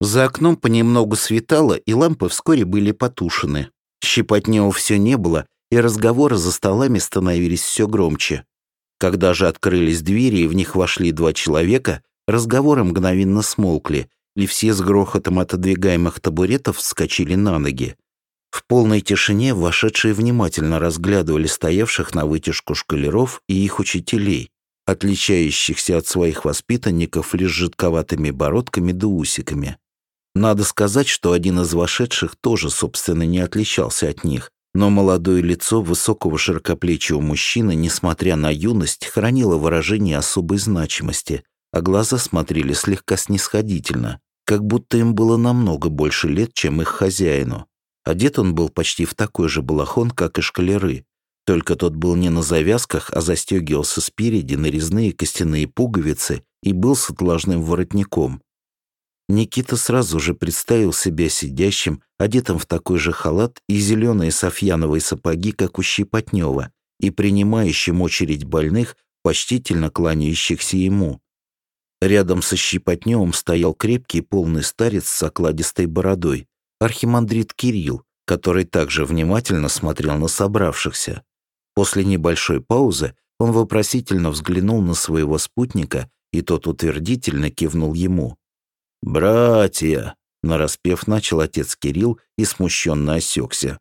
За окном понемногу светало, и лампы вскоре были потушены. Щепотнева все не было, и разговоры за столами становились все громче. Когда же открылись двери, и в них вошли два человека, разговоры мгновенно смолкли, и все с грохотом отодвигаемых табуретов вскочили на ноги. В полной тишине вошедшие внимательно разглядывали стоявших на вытяжку школяров и их учителей, отличающихся от своих воспитанников лишь жидковатыми бородками да усиками. Надо сказать, что один из вошедших тоже, собственно, не отличался от них, но молодое лицо высокого широкоплечего мужчины, несмотря на юность, хранило выражение особой значимости, а глаза смотрели слегка снисходительно, как будто им было намного больше лет, чем их хозяину. Одет он был почти в такой же балахон, как и школяры, только тот был не на завязках, а застегивался спереди на резные костяные пуговицы и был с отложным воротником. Никита сразу же представил себя сидящим, одетым в такой же халат и зеленые софьяновые сапоги, как у Щепотнева, и принимающим очередь больных, почтительно кланяющихся ему. Рядом со Щепотневым стоял крепкий полный старец с окладистой бородой, архимандрит Кирилл, который также внимательно смотрел на собравшихся. После небольшой паузы он вопросительно взглянул на своего спутника, и тот утвердительно кивнул ему. «Братья!» — нараспев начал отец Кирилл и смущенно осекся.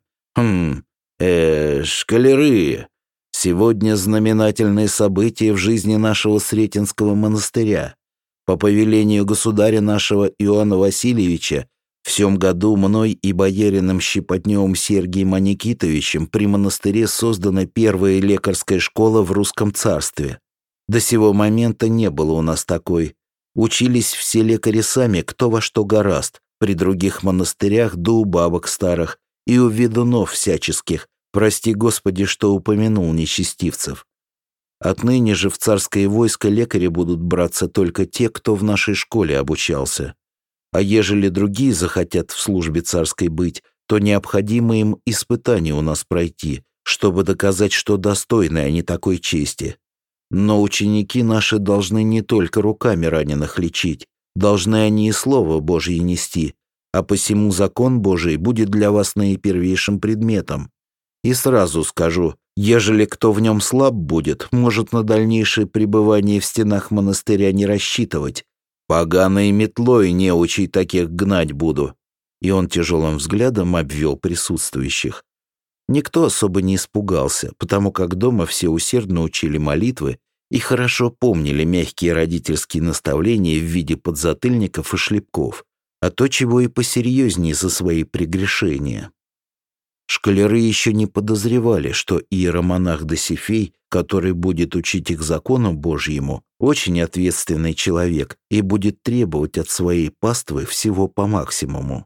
Школяры! Сегодня знаменательные события в жизни нашего Сретенского монастыря. По повелению государя нашего Иоанна Васильевича в сём году мной и боярином Щепотневым Сергием Аникитовичем при монастыре создана первая лекарская школа в русском царстве. До сего момента не было у нас такой. Учились все лекари сами, кто во что горазд, при других монастырях да у бабок старых и у ведунов всяческих, прости Господи, что упомянул нечестивцев. Отныне же в царское войско лекари будут браться только те, кто в нашей школе обучался. А ежели другие захотят в службе царской быть, то необходимо им испытание у нас пройти, чтобы доказать, что достойны они такой чести. Но ученики наши должны не только руками раненых лечить, должны они и Слово Божье нести, а посему закон Божий будет для вас наипервейшим предметом. И сразу скажу, ежели кто в нем слаб будет, может на дальнейшее пребывание в стенах монастыря не рассчитывать. Поганой метлой неучей таких гнать буду». И он тяжелым взглядом обвел присутствующих. Никто особо не испугался, потому как дома все усердно учили молитвы и хорошо помнили мягкие родительские наставления в виде подзатыльников и шлепков, а то чего и посерьезнее за свои прегрешения. Школяры еще не подозревали, что иеромонах Досифей, который будет учить их закону Божьему, очень ответственный человек и будет требовать от своей паствы всего по максимуму.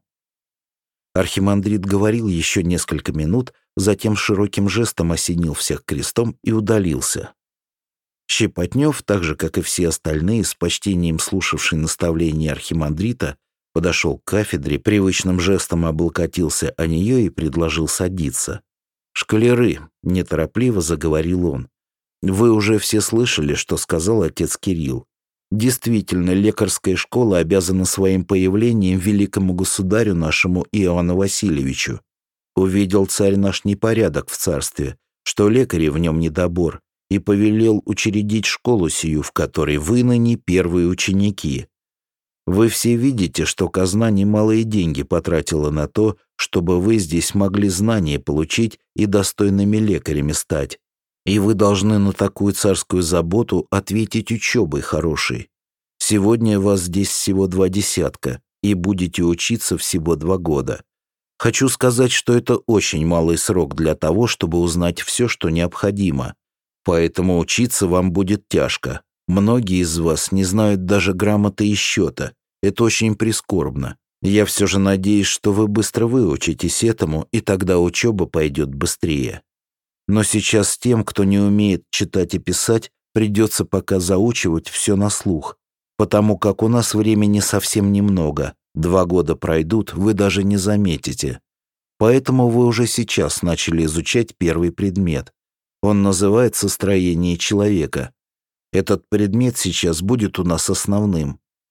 Архимандрит говорил еще несколько минут, затем широким жестом осенил всех крестом и удалился. Щепотнев, так же, как и все остальные, с почтением слушавший наставления архимандрита, подошел к кафедре, привычным жестом облокотился о нее и предложил садиться. «Школяры», — неторопливо заговорил он, — «вы уже все слышали, что сказал отец Кирилл. Действительно, лекарская школа обязана своим появлением великому государю нашему Иоанну Васильевичу. Увидел царь наш непорядок в царстве, что лекарей в нем недобор, и повелел учредить школу сию, в которой вы ныне первые ученики. Вы все видите, что казна немалые деньги потратила на то, чтобы вы здесь могли знания получить и достойными лекарями стать. И вы должны на такую царскую заботу ответить учебой хорошей. Сегодня вас здесь всего 2 десятка, и будете учиться всего 2 года. Хочу сказать, что это очень малый срок для того, чтобы узнать все, что необходимо. Поэтому учиться вам будет тяжко. Многие из вас не знают даже грамоты и счета. Это очень прискорбно. Я все же надеюсь, что вы быстро выучитесь этому, и тогда учеба пойдет быстрее. Но сейчас тем, кто не умеет читать и писать, придется пока заучивать все на слух, потому как у нас времени совсем немного. 2 года пройдут, вы даже не заметите. Поэтому вы уже сейчас начали изучать первый предмет. Он называется «Строение человека». Этот предмет сейчас будет у нас основным.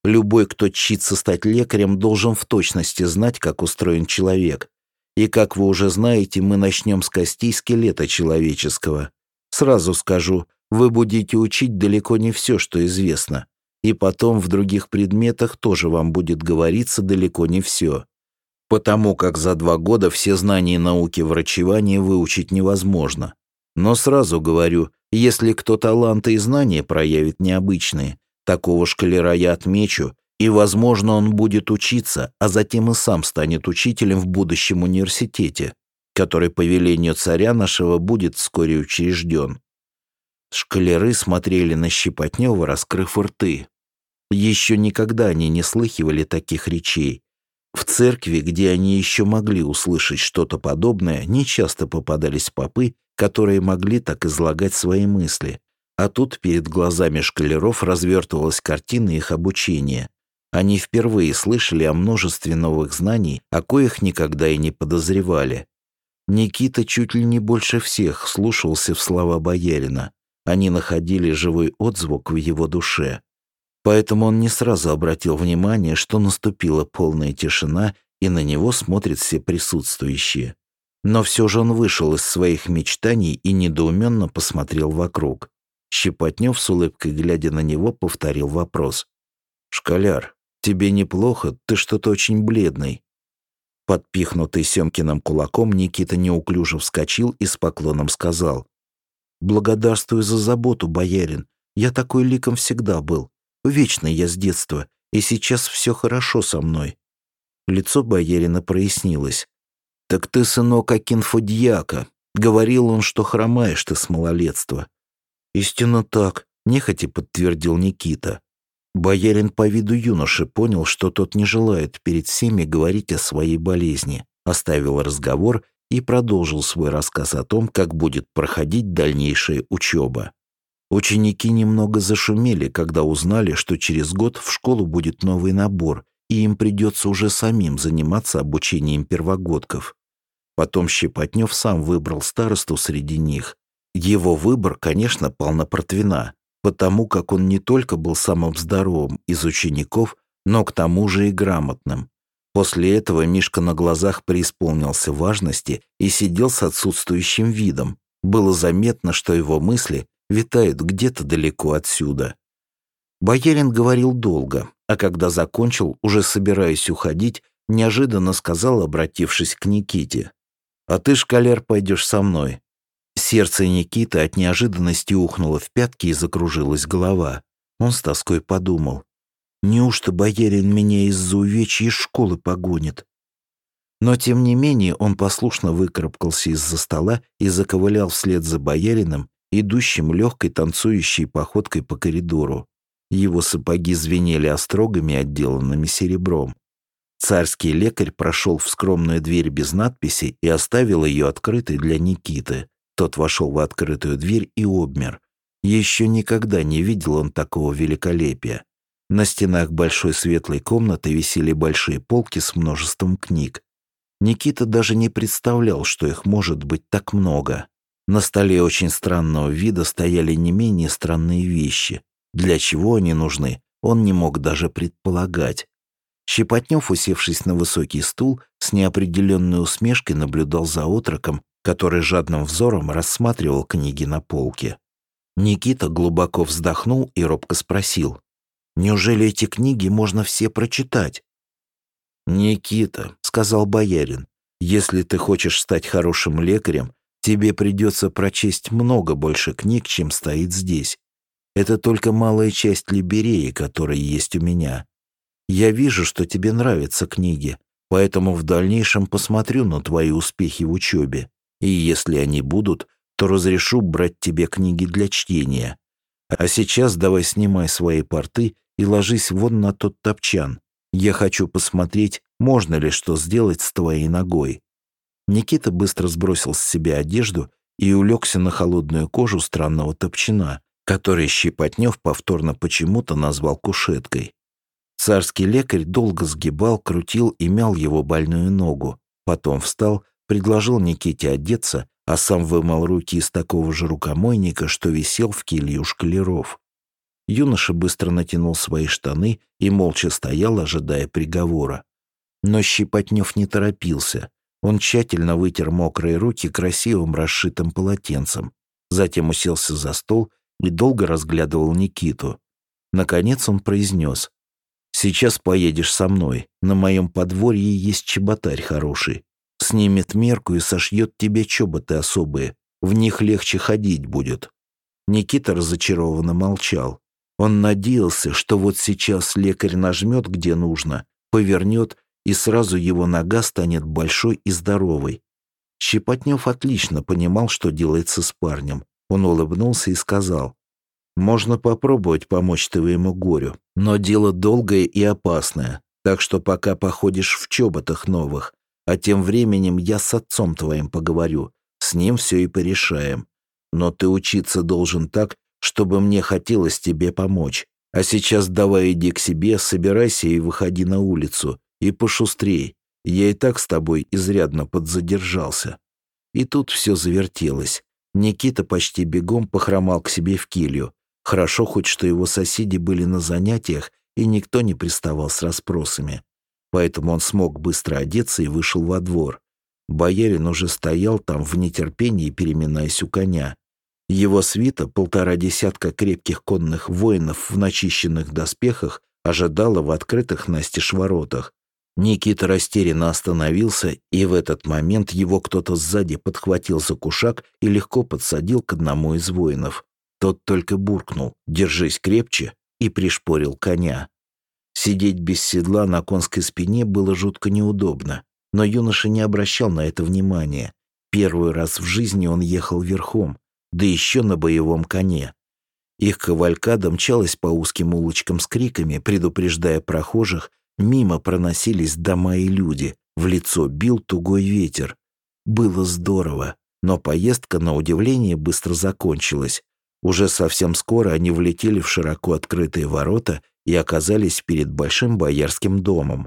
Любой, кто чтится стать лекарем, должен в точности знать, как устроен человек. И, как вы уже знаете, мы начнем с костей скелета человеческого. Сразу скажу, вы будете учить далеко не все, что известно. И потом в других предметах тоже вам будет говориться далеко не все. Потому как за 2 года все знания науки врачевания выучить невозможно. Но сразу говорю, если кто таланты и знания проявит необычные, такого школяра я отмечу, и, возможно, он будет учиться, а затем и сам станет учителем в будущем университете, который по велению царя нашего будет вскоре учрежден. Школяры смотрели на Щепотнева, раскрыв рты. Еще никогда они не слыхивали таких речей. В церкви, где они еще могли услышать что-то подобное, нечасто попадались попы, которые могли так излагать свои мысли. А тут перед глазами школяров развертывалась картина их обучения. Они впервые слышали о множестве новых знаний, о коих никогда и не подозревали. Никита чуть ли не больше всех слушался в слова боярина. Они находили живой отзвук в его душе. Поэтому он не сразу обратил внимание, что наступила полная тишина, и на него смотрят все присутствующие. Но все же он вышел из своих мечтаний и недоуменно посмотрел вокруг. Щепотнев, с улыбкой глядя на него, повторил вопрос. «Школяр, тебе неплохо? Ты что-то очень бледный». Подпихнутый Семкиным кулаком, Никита неуклюже вскочил и с поклоном сказал. «Благодарствую за заботу, боярин. Я такой ликом всегда был. Вечный я с детства, и сейчас все хорошо со мной». Лицо боярина прояснилось. «Так ты, сынок, Акинфодьяка. Говорил он, что хромаешь ты с малолетства». «Истинно так», — нехотя подтвердил Никита. Боярин по виду юноши понял, что тот не желает перед всеми говорить о своей болезни, оставил разговор и продолжил свой рассказ о том, как будет проходить дальнейшая учеба. Ученики немного зашумели, когда узнали, что через год в школу будет новый набор, и им придется уже самим заниматься обучением первогодков. Потом Щепотнев сам выбрал старосту среди них. Его выбор, конечно, пал на Протвина, потому как он не только был самым здоровым из учеников, но к тому же и грамотным. После этого Мишка на глазах преисполнился важности и сидел с отсутствующим видом. Было заметно, что его мысли витают где-то далеко отсюда. Боярин говорил долго, а когда закончил, уже собираясь уходить, неожиданно сказал, обратившись к Никите. «А ты, школяр, пойдешь со мной». Сердце Никиты от неожиданности ухнуло в пятки и закружилась голова. Он с тоской подумал. «Неужто боярин меня из-за увечья из школы погонит?» Но, тем не менее, он послушно выкарабкался из-за стола и заковылял вслед за боярином, идущим легкой танцующей походкой по коридору. Его сапоги звенели острогами, отделанными серебром. Царский лекарь прошел в скромную дверь без надписи и оставил ее открытой для Никиты. Тот вошел в открытую дверь и обмер. Еще никогда не видел он такого великолепия. На стенах большой светлой комнаты висели большие полки с множеством книг. Никита даже не представлял, что их может быть так много. На столе очень странного вида стояли не менее странные вещи. Для чего они нужны, он не мог даже предполагать. Щепотнев, усевшись на высокий стул, с неопределенной усмешкой наблюдал за отроком, который жадным взором рассматривал книги на полке. Никита глубоко вздохнул и робко спросил. «Неужели эти книги можно все прочитать?» «Никита», — сказал боярин, — «если ты хочешь стать хорошим лекарем, тебе придется прочесть много больше книг, чем стоит здесь. Это только малая часть либереи, которая есть у меня. Я вижу, что тебе нравятся книги, поэтому в дальнейшем посмотрю на твои успехи в учебе. И если они будут, то разрешу брать тебе книги для чтения. А сейчас давай снимай свои порты и ложись вон на тот топчан. Я хочу посмотреть, можно ли что сделать с твоей ногой». Никита быстро сбросил с себя одежду и улегся на холодную кожу странного топчана, который Щепотнев повторно почему-то назвал кушеткой. Царский лекарь долго сгибал, крутил и мял его больную ногу. Потом встал, предложил Никите одеться, а сам вымыл руки из такого же рукомойника, что висел в келье у школяров. Юноша быстро натянул свои штаны и молча стоял, ожидая приговора. Но Щепотнев не торопился. Он тщательно вытер мокрые руки красивым расшитым полотенцем. Затем уселся за стол и долго разглядывал Никиту. Наконец он произнес: «Сейчас поедешь со мной. На моем подворье есть чеботарь хороший. Снимет мерку и сошьет тебе чоботы особые. В них легче ходить будет». Никита разочарованно молчал. Он надеялся, что вот сейчас лекарь нажмет где нужно, повернет, и сразу его нога станет большой и здоровой. Щепотнев отлично понимал, что делается с парнем. Он улыбнулся и сказал: «Можно попробовать помочь твоему горю, но дело долгое и опасное, так что пока походишь в чоботах новых, а тем временем я с отцом твоим поговорю, с ним все и порешаем. Но ты учиться должен так, чтобы мне хотелось тебе помочь. А сейчас давай иди к себе, собирайся и выходи на улицу. И пошустрей. Я и так с тобой изрядно подзадержался». И тут все завертелось. Никита почти бегом похромал к себе в келью. Хорошо хоть, что его соседи были на занятиях, и никто не приставал с расспросами. Поэтому он смог быстро одеться и вышел во двор. Боярин уже стоял там в нетерпении, переминаясь у коня. Его свита, 1,5 десятка крепких конных воинов в начищенных доспехах, ожидала в открытых настежь воротах. Никита растерянно остановился, и в этот момент его кто-то сзади подхватил за кушак и легко подсадил к одному из воинов. Тот только буркнул: «Держись крепче», и пришпорил коня. Сидеть без седла на конской спине было жутко неудобно, но юноша не обращал на это внимания. Первый раз в жизни он ехал верхом, да еще на боевом коне. Их кавалькада мчалась по узким улочкам с криками, предупреждая прохожих. Мимо проносились дома и люди, в лицо бил тугой ветер. Было здорово, но поездка, на удивление, быстро закончилась. Уже совсем скоро они влетели в широко открытые ворота и оказались перед большим боярским домом.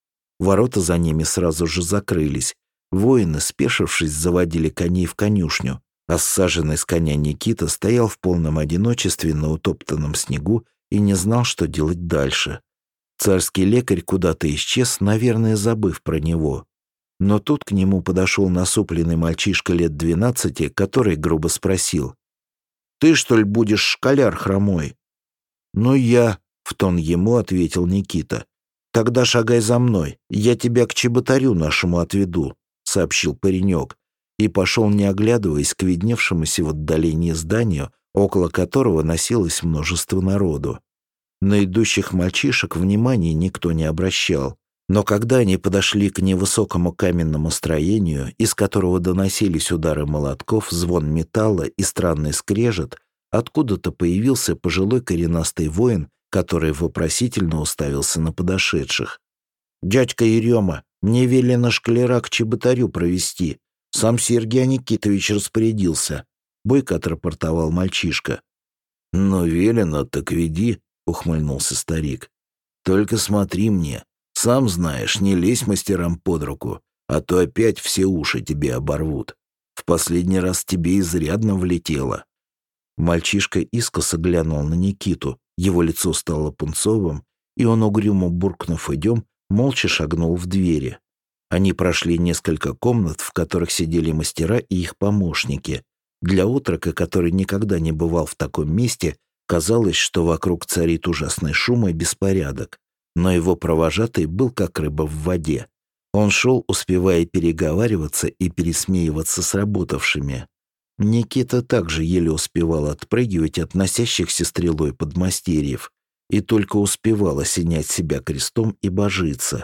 Ворота за ними сразу же закрылись. Воины, спешившись, заводили коней в конюшню, а ссаженный с коня Никита стоял в полном одиночестве на утоптанном снегу и не знал, что делать дальше. Царский лекарь куда-то исчез, наверное, забыв про него. Но тут к нему подошел насупленный мальчишка лет 12, который грубо спросил: «Ты, что ли, будешь школяр хромой?» «Ну, я», — в тон ему ответил Никита. «Тогда шагай за мной, я тебя к чеботарю нашему отведу», — сообщил паренек, и пошел, не оглядываясь, к видневшемуся в отдалении зданию, около которого носилось множество народу. На идущих мальчишек внимания никто не обращал, но когда они подошли к невысокому каменному строению, из которого доносились удары молотков, звон металла и странный скрежет, откуда-то появился пожилой коренастый воин, который вопросительно уставился на подошедших. «Дядька Ерема, мне велено школяра к чеботарю провести. Сам Сергей Никитович распорядился», — бойко отрапортовал мальчишка. «Ну, велено, так веди», — ухмыльнулся старик. «Только смотри мне. Сам знаешь, не лезь мастерам под руку, а то опять все уши тебе оборвут. В последний раз тебе изрядно влетело». Мальчишка искоса глянул на Никиту, его лицо стало пунцовым, и он, угрюмо буркнув «идем», молча шагнул в двери. Они прошли несколько комнат, в которых сидели мастера и их помощники. Для отрока, который никогда не бывал в таком месте, казалось, что вокруг царит ужасный шум и беспорядок. Но его провожатый был как рыба в воде. Он шел, успевая переговариваться и пересмеиваться с работавшими. Никита также еле успевал отпрыгивать от носящихся стрелой подмастерьев и только успевал осенять себя крестом и божиться.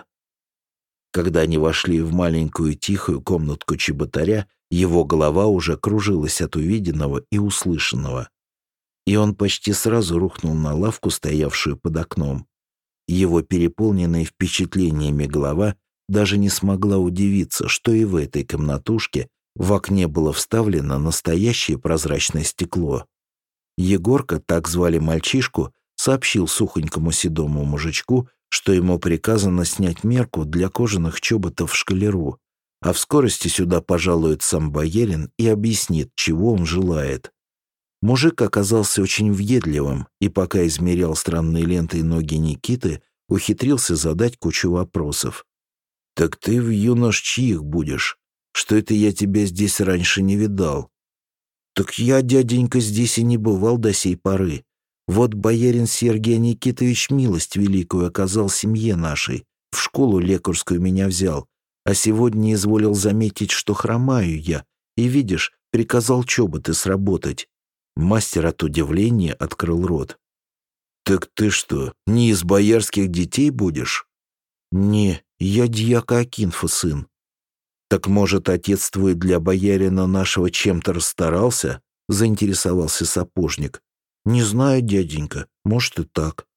Когда они вошли в маленькую тихую комнатку чеботаря, его голова уже кружилась от увиденного и услышанного. И он почти сразу рухнул на лавку, стоявшую под окном. Его переполненная впечатлениями голова даже не смогла удивиться, что и в этой комнатушке в окне было вставлено настоящее прозрачное стекло. Егорка, так звали мальчишку, сообщил сухонькому седому мужичку, что ему приказано снять мерку для кожаных чоботов в школяру, а в скорости сюда пожалует сам боярин и объяснит, чего он желает. Мужик оказался очень въедливым, и пока измерял странной лентой ноги Никиты, ухитрился задать кучу вопросов. «Так ты в юнош чьих будешь? Что это я тебя здесь раньше не видал?» «Так я, дяденька, здесь и не бывал до сей поры. Вот боярин Сергий Никитович милость великую оказал семье нашей, в школу лекарскую меня взял, а сегодня изволил заметить, что хромаю я, и, видишь, приказал чоботы сработать». Мастер от удивления открыл рот. «Так ты что, не из боярских детей будешь?» «Не, я дьяка Акинфа сын». «Так, может, отец твой для боярина нашего чем-то расстарался?» — заинтересовался сапожник. «Не знаю, дяденька, может и так».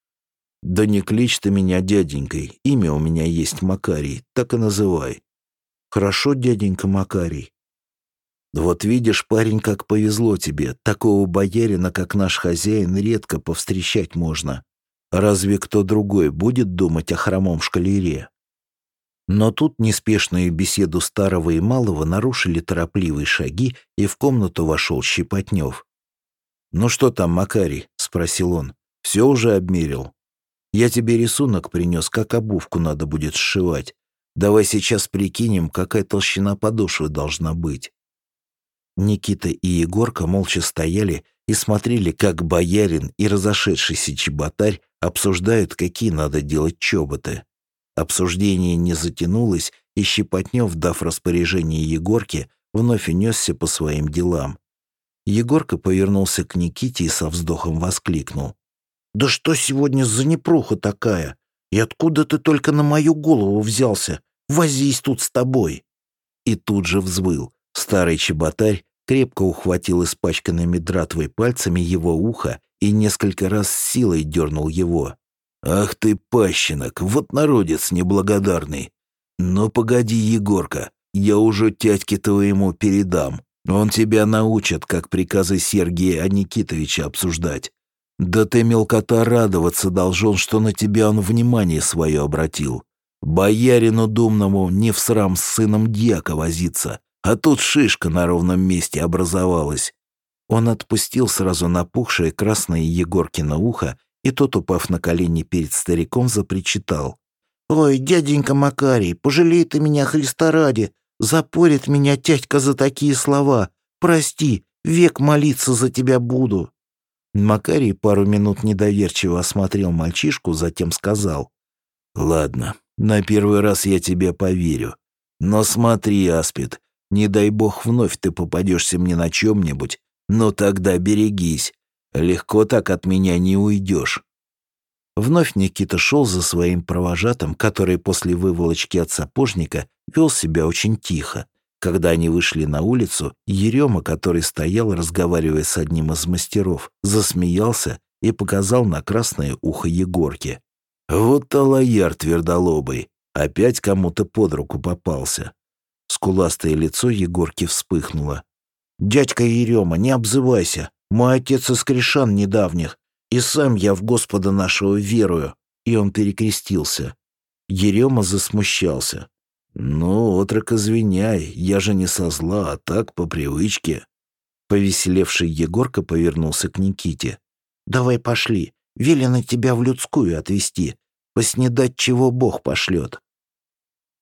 «Да не кличь ты меня дяденькой, имя у меня есть Макарий, так и называй». «Хорошо, дяденька Макарий». «Вот видишь, парень, как повезло тебе. Такого боярина, как наш хозяин, редко повстречать можно. Разве кто другой будет думать о хромом шкалере?» Но тут неспешную беседу старого и малого нарушили торопливые шаги, и в комнату вошел Щепотнев. «Ну что там, Макарий?» — спросил он. «Все уже обмерил? Я тебе рисунок принес, как обувку надо будет сшивать. Давай сейчас прикинем, какая толщина подошвы должна быть». Никита и Егорка молча стояли и смотрели, как боярин и разошедшийся чеботарь обсуждают, какие надо делать чоботы. Обсуждение не затянулось, и Щепотнев, дав распоряжение Егорке, вновь унесся по своим делам. Егорка повернулся к Никите и со вздохом воскликнул. «Да что сегодня за непруха такая? И откуда ты только на мою голову взялся? Возись тут с тобой!» И тут же взвыл. Старый чеботарь крепко ухватил испачканными дратвой пальцами его ухо и несколько раз с силой дернул его. «Ах ты, пащенок, вот народец неблагодарный! Ну погоди, Егорка, я уже тятьке твоему передам. Он тебя научит, как приказы Сергия Никитовича обсуждать. Да ты, мелкота, радоваться должен, что на тебя он внимание свое обратил. Боярину думному не всрам с сыном дьяка возиться, а тут шишка на ровном месте образовалась». Он отпустил сразу напухшее красное Егоркино ухо, и тот, упав на колени перед стариком, запричитал. «Ой, дяденька Макарий, пожалей ты меня, Христа ради! Запорит меня тятька за такие слова! Прости, век молиться за тебя буду!» Макарий пару минут недоверчиво осмотрел мальчишку, затем сказал. «Ладно, на первый раз я тебе поверю. Но смотри, аспид, не дай бог вновь ты попадешься мне на чем-нибудь, но тогда берегись. Легко так от меня не уйдешь». Вновь Никита шел за своим провожатым, который после выволочки от сапожника вел себя очень тихо. Когда они вышли на улицу, Ерема, который стоял, разговаривая с одним из мастеров, засмеялся и показал на красное ухо Егорки. «Вот талаяр твердолобый, опять кому-то под руку попался». Скуластое лицо Егорки вспыхнуло. «Дядька Ерема, не обзывайся. Мой отец из Кришан недавних, и сам я в Господа нашего верую». И он перекрестился. Ерема засмущался. «Ну, отрок, извиняй, я же не со зла, а так, по привычке». Повеселевший Егорка повернулся к Никите. «Давай пошли, велено тебя в людскую отвезти, поснедать, чего Бог пошлет».